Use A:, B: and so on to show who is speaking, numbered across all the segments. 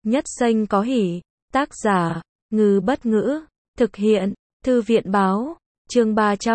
A: Nhất Xanh có hỉ. Tác giả, Ngư Bất Ngữ. Thực hiện, Thư viện Báo. Chương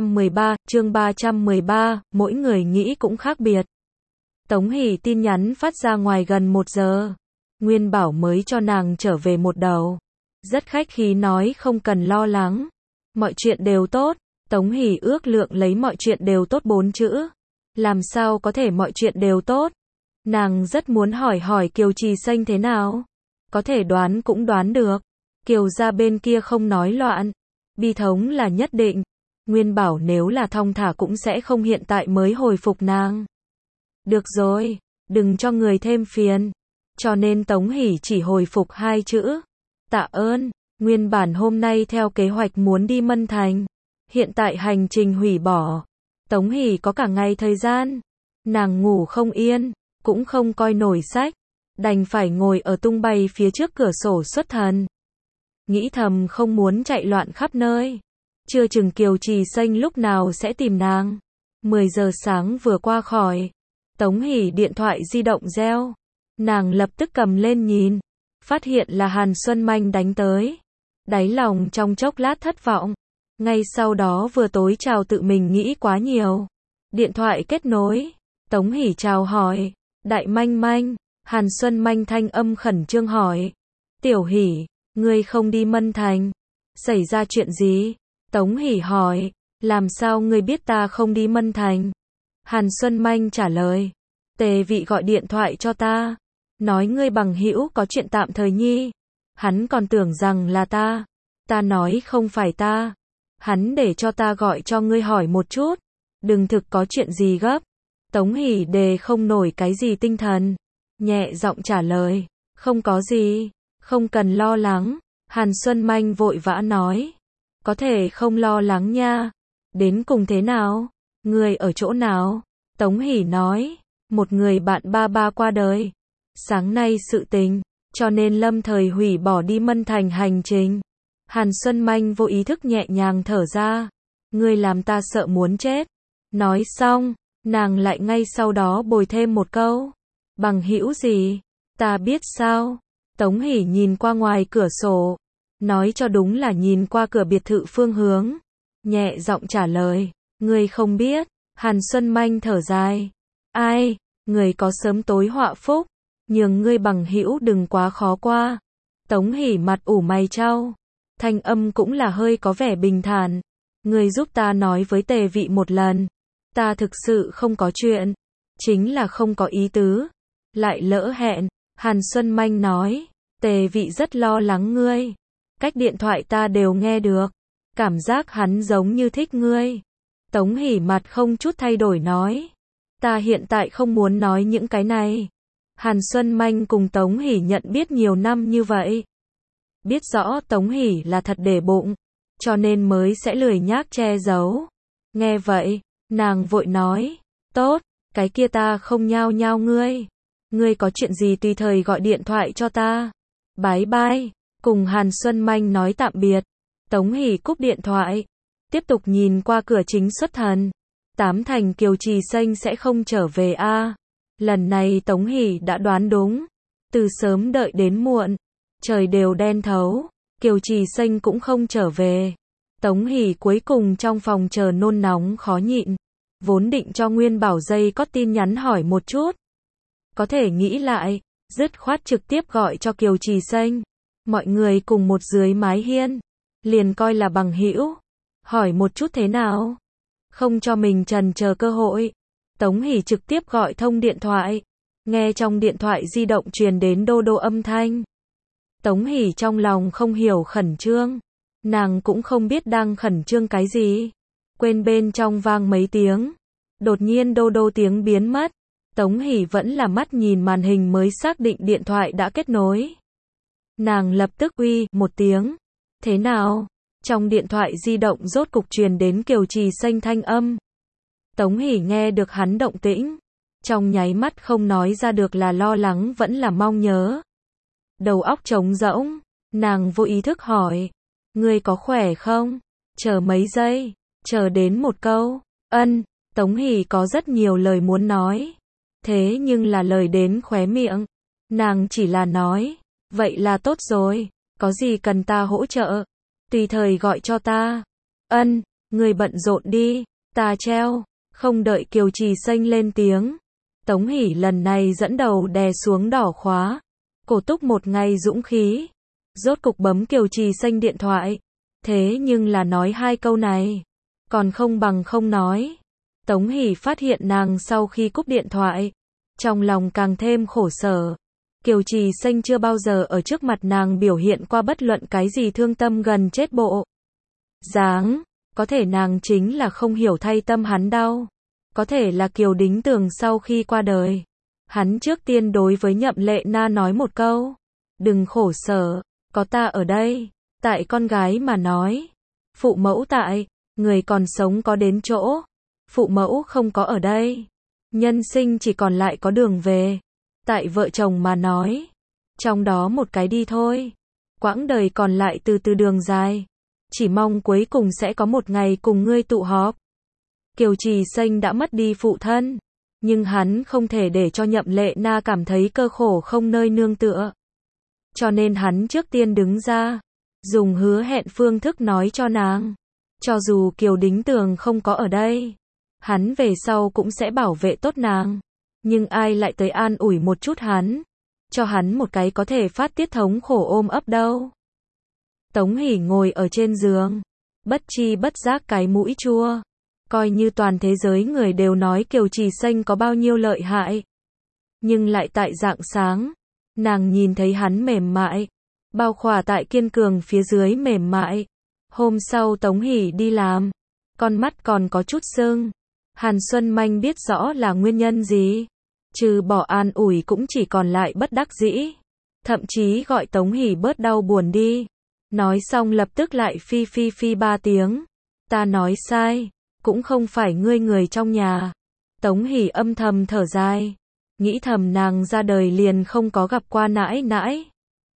A: 313, mỗi người nghĩ cũng khác biệt. Tống Hỷ tin nhắn phát ra ngoài gần 1 giờ. Nguyên Bảo mới cho nàng trở về một đầu. Rất khách khí nói không cần lo lắng. Mọi chuyện đều tốt. Tống Hỷ ước lượng lấy mọi chuyện đều tốt 4 chữ. Làm sao có thể mọi chuyện đều tốt? Nàng rất muốn hỏi Kiều Trì Xanh thế nào. Có thể đoán cũng đoán được. Kiều gia bên kia không nói loạn. Bi thống là nhất định. Nguyên Bảo nếu là thong thả cũng sẽ không hiện tại mới hồi phục nàng. Được rồi, đừng cho người thêm phiền. Cho nên Tống Hỷ chỉ hồi phục 2 chữ. Tạ ơn. Nguyên bản hôm nay theo kế hoạch muốn đi Mân Thành. Hiện tại hành trình hủy bỏ. Tống Hỷ có cả ngày thời gian. Nàng ngủ không yên, cũng không coi nổi sách. Đành phải ngồi ở tung bay phía trước cửa sổ xuất thần. Nghĩ thầm không muốn chạy loạn khắp nơi. Chưa chừng Kiều Trì Xanh lúc nào sẽ tìm nàng. 10 giờ sáng vừa qua khỏi. Tống Hỷ điện thoại di động reo. Nàng lập tức cầm lên nhìn. Phát hiện là Hàn Xuân Manh đánh tới. Đáy lòng trong chốc lát thất vọng. Ngay sau đó vừa tối chào tự mình nghĩ quá nhiều. Điện thoại kết nối. Tống Hỷ chào hỏi. Đại Manh Manh. Hàn Xuân Manh thanh âm khẩn trương hỏi. Tiểu Hỷ, ngươi không đi Mân Thành. Xảy ra chuyện gì? Tống Hỷ hỏi. Làm sao ngươi biết ta không đi Mân Thành? Hàn Xuân Manh trả lời. Tề Vị gọi điện thoại cho ta. Nói ngươi bằng hữu có chuyện tạm thời nhi. Hắn còn tưởng rằng là ta. Ta nói không phải ta. Hắn để cho ta gọi cho ngươi hỏi một chút. Đừng thực có chuyện gì gấp. Tống Hỷ đề không nổi cái gì tinh thần. Nhẹ giọng trả lời. Không có gì. Không cần lo lắng. Hàn Xuân Manh vội vã nói. Có thể không lo lắng nha. Đến cùng thế nào? Ngươi ở chỗ nào? Tống Hỷ nói. Một người bạn ba qua đời. Sáng nay sự tình. Cho nên lâm thời hủy bỏ đi Mân Thành hành trình. Hàn Xuân Manh vô ý thức nhẹ nhàng thở ra. Ngươi làm ta sợ muốn chết. Nói xong, nàng lại ngay sau đó bồi thêm một câu. Bằng hữu gì? Ta biết sao? Tống Hỷ nhìn qua ngoài cửa sổ. Nói cho đúng là nhìn qua cửa biệt thự phương hướng. Nhẹ giọng trả lời. Ngươi không biết. Hàn Xuân Manh thở dài. Ai? Người có sớm tối họa phúc. Nhường ngươi bằng hữu đừng quá khó qua. Tống Hỷ mặt ủ mày chau. Thanh âm cũng là hơi có vẻ bình thản. Ngươi giúp ta nói với Tề Vị một lần. Ta thực sự không có chuyện. Chính là không có ý tứ. Lại lỡ hẹn. Hàn Xuân Manh nói. Tề Vị rất lo lắng ngươi. Cách điện thoại ta đều nghe được. Cảm giác hắn giống như thích ngươi. Tống Hỷ mặt không chút thay đổi nói. Ta hiện tại không muốn nói những cái này. Hàn Xuân Manh cùng Tống Hỷ nhận biết nhiều năm như vậy. Biết rõ Tống Hỷ là thật để bụng. Cho nên mới sẽ lười nhác che giấu. Nghe vậy, nàng vội nói. Tốt, cái kia ta không nhao nhao ngươi. Ngươi có chuyện gì tùy thời gọi điện thoại cho ta. Bye bye. Cùng Hàn Xuân Manh nói tạm biệt. Tống Hỷ cúp điện thoại. Tiếp tục nhìn qua cửa chính xuất thần. Tám thành Kiều Trì Xanh sẽ không trở về a. Lần này Tống Hỷ đã đoán đúng. Từ sớm đợi đến muộn. Trời đều đen thấu. Kiều Trì Xanh cũng không trở về. Tống Hỷ cuối cùng trong phòng chờ nôn nóng khó nhịn. Vốn định cho Nguyên Bảo dây có tin nhắn hỏi một chút. Có thể nghĩ lại. Dứt khoát trực tiếp gọi cho Kiều Trì Xanh. Mọi người cùng một dưới mái hiên. Liền coi là bằng hữu. Hỏi một chút thế nào. Không cho mình trần chờ cơ hội. Tống Hỷ trực tiếp gọi thông điện thoại. Nghe trong điện thoại di động truyền đến đô đô âm thanh. Tống Hỷ trong lòng không hiểu khẩn trương. Nàng cũng không biết đang khẩn trương cái gì. Quên bên trong vang mấy tiếng. Đột nhiên đô đô tiếng biến mất. Tống Hỷ vẫn là mắt nhìn màn hình mới xác định điện thoại đã kết nối. Nàng lập tức uy một tiếng. Thế nào? Trong điện thoại di động rốt cục truyền đến Kiều Trì Xanh thanh âm. Tống Hỷ nghe được hắn động tĩnh. Trong nháy mắt không nói ra được là lo lắng vẫn là mong nhớ. Đầu óc trống rỗng. Nàng vô ý thức hỏi. Ngươi có khỏe không? Chờ mấy giây. Chờ đến một câu. Ân. Tống Hỷ có rất nhiều lời muốn nói. Thế nhưng là lời đến khóe miệng. Nàng chỉ là nói. Vậy là tốt rồi, có gì cần ta hỗ trợ? Tùy thời gọi cho ta. Ân, người bận rộn đi, ta treo. Không đợi Kiều Trì Xanh lên tiếng. Tống Hỷ lần này dẫn đầu đè xuống đỏ khóa. Cổ Túc một ngày dũng khí. Rốt cục bấm Kiều Trì Xanh điện thoại. Thế nhưng là nói hai câu này. Còn không bằng không nói. Tống Hỷ phát hiện nàng sau khi cúp điện thoại. Trong lòng càng thêm khổ sở. Kiều Trì Xanh chưa bao giờ ở trước mặt nàng biểu hiện qua bất luận cái gì thương tâm gần chết bộ dáng. Có thể nàng chính là không hiểu thay tâm hắn đau. Có thể là Kiều Đính Tường sau khi qua đời. Hắn trước tiên đối với Nhậm Lệ Na nói một câu. Đừng khổ sở, có ta ở đây. Tại con gái mà nói. Phụ mẫu tại, người còn sống có đến chỗ. Phụ mẫu không có ở đây. Nhân sinh chỉ còn lại có đường về. Tại vợ chồng mà nói. Trong đó một cái đi thôi. Quãng đời còn lại từ từ đường dài. Chỉ mong cuối cùng sẽ có một ngày cùng ngươi tụ họp. Kiều Trì Xanh đã mất đi phụ thân. Nhưng hắn không thể để cho Nhậm Lệ Na cảm thấy cơ khổ không nơi nương tựa. Cho nên hắn trước tiên đứng ra. Dùng hứa hẹn phương thức nói cho nàng. Cho dù Kiều Đính Tường không có ở đây. Hắn về sau cũng sẽ bảo vệ tốt nàng. Nhưng ai lại tới an ủi một chút hắn. Cho hắn một cái có thể phát tiết thống khổ ôm ấp đâu. Tống Hỷ ngồi ở trên giường. Bất chi bất giác cái mũi chua. Coi như toàn thế giới người đều nói Kiều Trì Xanh có bao nhiêu lợi hại. Nhưng lại tại rạng sáng. Nàng nhìn thấy hắn mềm mại. Bao khỏa tại kiên cường phía dưới mềm mại. Hôm sau Tống Hỷ đi làm. Con mắt còn có chút sưng. Hàn Xuân Manh biết rõ là nguyên nhân gì. Trừ bỏ an ủi cũng chỉ còn lại bất đắc dĩ. Thậm chí gọi Tống Hỷ bớt đau buồn đi. Nói xong lập tức lại phi 3 tiếng. Ta nói sai. Cũng không phải ngươi người trong nhà. Tống Hỷ âm thầm thở dài. Nghĩ thầm nàng ra đời liền không có gặp qua nãi nãi.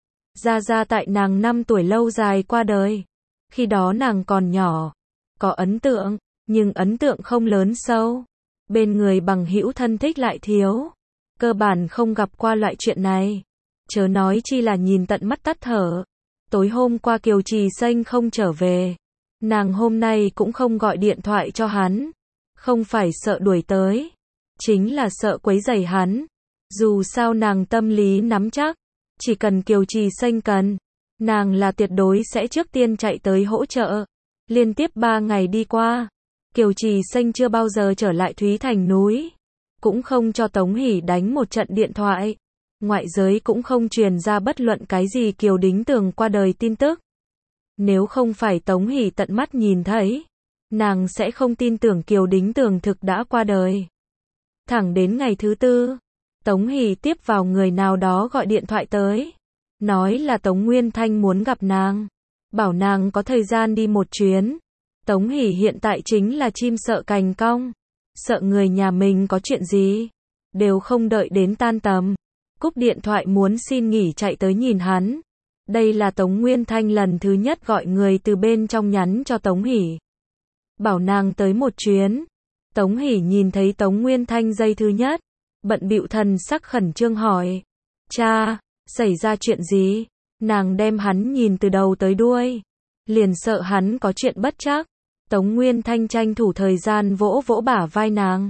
A: Ra tại nàng 5 tuổi lâu dài qua đời. Khi đó nàng còn nhỏ. Có ấn tượng, nhưng ấn tượng không lớn sâu. Bên người bằng hữu thân thích lại thiếu. Cơ bản không gặp qua loại chuyện này. Chớ nói chi là nhìn tận mắt tắt thở. Tối hôm qua Kiều Trì Xanh không trở về. Nàng hôm nay cũng không gọi điện thoại cho hắn. Không phải sợ đuổi tới. Chính là sợ quấy rầy hắn. Dù sao nàng tâm lý nắm chắc. Chỉ cần Kiều Trì Xanh cần. Nàng là tuyệt đối sẽ trước tiên chạy tới hỗ trợ. Liên tiếp 3 ngày đi qua. Kiều Trì Xanh chưa bao giờ trở lại Thúy Thành núi. Cũng không cho Tống Hỷ đánh một trận điện thoại. Ngoại giới cũng không truyền ra bất luận cái gì Kiều Đính Tường qua đời tin tức. Nếu không phải Tống Hỷ tận mắt nhìn thấy, nàng sẽ không tin tưởng Kiều Đính Tường thực đã qua đời. Thẳng đến ngày thứ 4, Tống Hỷ tiếp vào người nào đó gọi điện thoại tới. Nói là Tống Nguyên Thanh muốn gặp nàng. Bảo nàng có thời gian đi một chuyến. Tống Hỷ hiện tại chính là chim sợ cành cong. Sợ người nhà mình có chuyện gì. Đều không đợi đến tan tầm. Cúp điện thoại muốn xin nghỉ chạy tới nhìn hắn. Đây là Tống Nguyên Thanh lần thứ nhất gọi người từ bên trong nhắn cho Tống Hỷ. Bảo nàng tới một chuyến. Tống Hỷ nhìn thấy Tống Nguyên Thanh giây thứ nhất. Bận bịu thần sắc khẩn trương hỏi. Cha, xảy ra chuyện gì? Nàng đem hắn nhìn từ đầu tới đuôi. Liền sợ hắn có chuyện bất trắc. Tống Nguyên Thanh tranh thủ thời gian vỗ vỗ bả vai nàng.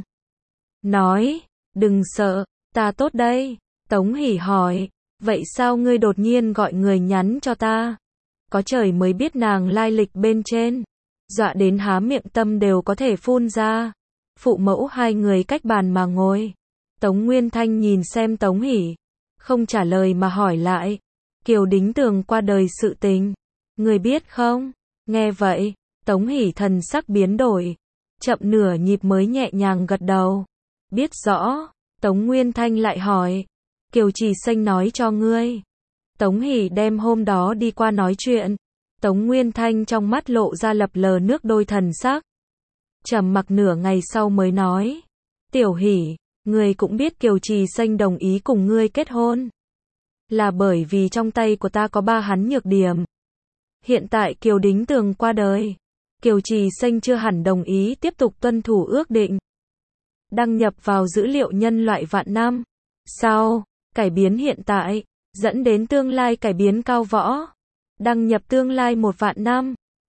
A: Nói, đừng sợ, ta tốt đây. Tống Hỷ hỏi, vậy sao ngươi đột nhiên gọi người nhắn cho ta? Có trời mới biết nàng lai lịch bên trên. Dọa đến há miệng tâm đều có thể phun ra. Phụ mẫu hai người cách bàn mà ngồi. Tống Nguyên Thanh nhìn xem Tống Hỷ. Không trả lời mà hỏi lại. Kiều Đính Tường qua đời sự tình. Ngươi biết không? Nghe vậy, Tống Hỷ thần sắc biến đổi. Chậm nửa nhịp mới nhẹ nhàng gật đầu. Biết rõ. Tống Nguyên Thanh lại hỏi. Kiều Trì Xanh nói cho ngươi. Tống Hỷ đem hôm đó đi qua nói chuyện. Tống Nguyên Thanh trong mắt lộ ra lập lờ nước đôi thần sắc. Trầm mặc nửa ngày sau mới nói. Tiểu Hỷ, ngươi cũng biết Kiều Trì Xanh đồng ý cùng ngươi kết hôn. Là bởi vì trong tay của ta có 3 hắn nhược điểm. Hiện tại Kiều Đính Tường qua đời. Kiều Trì Xanh chưa hẳn đồng ý tiếp tục tuân thủ ước định. Đăng nhập vào dữ liệu nhân loại vạn năm. Sau, cải biến hiện tại. dẫn đến tương lai cải biến cao võ. Đăng nhập tương lai 1 vạn năm.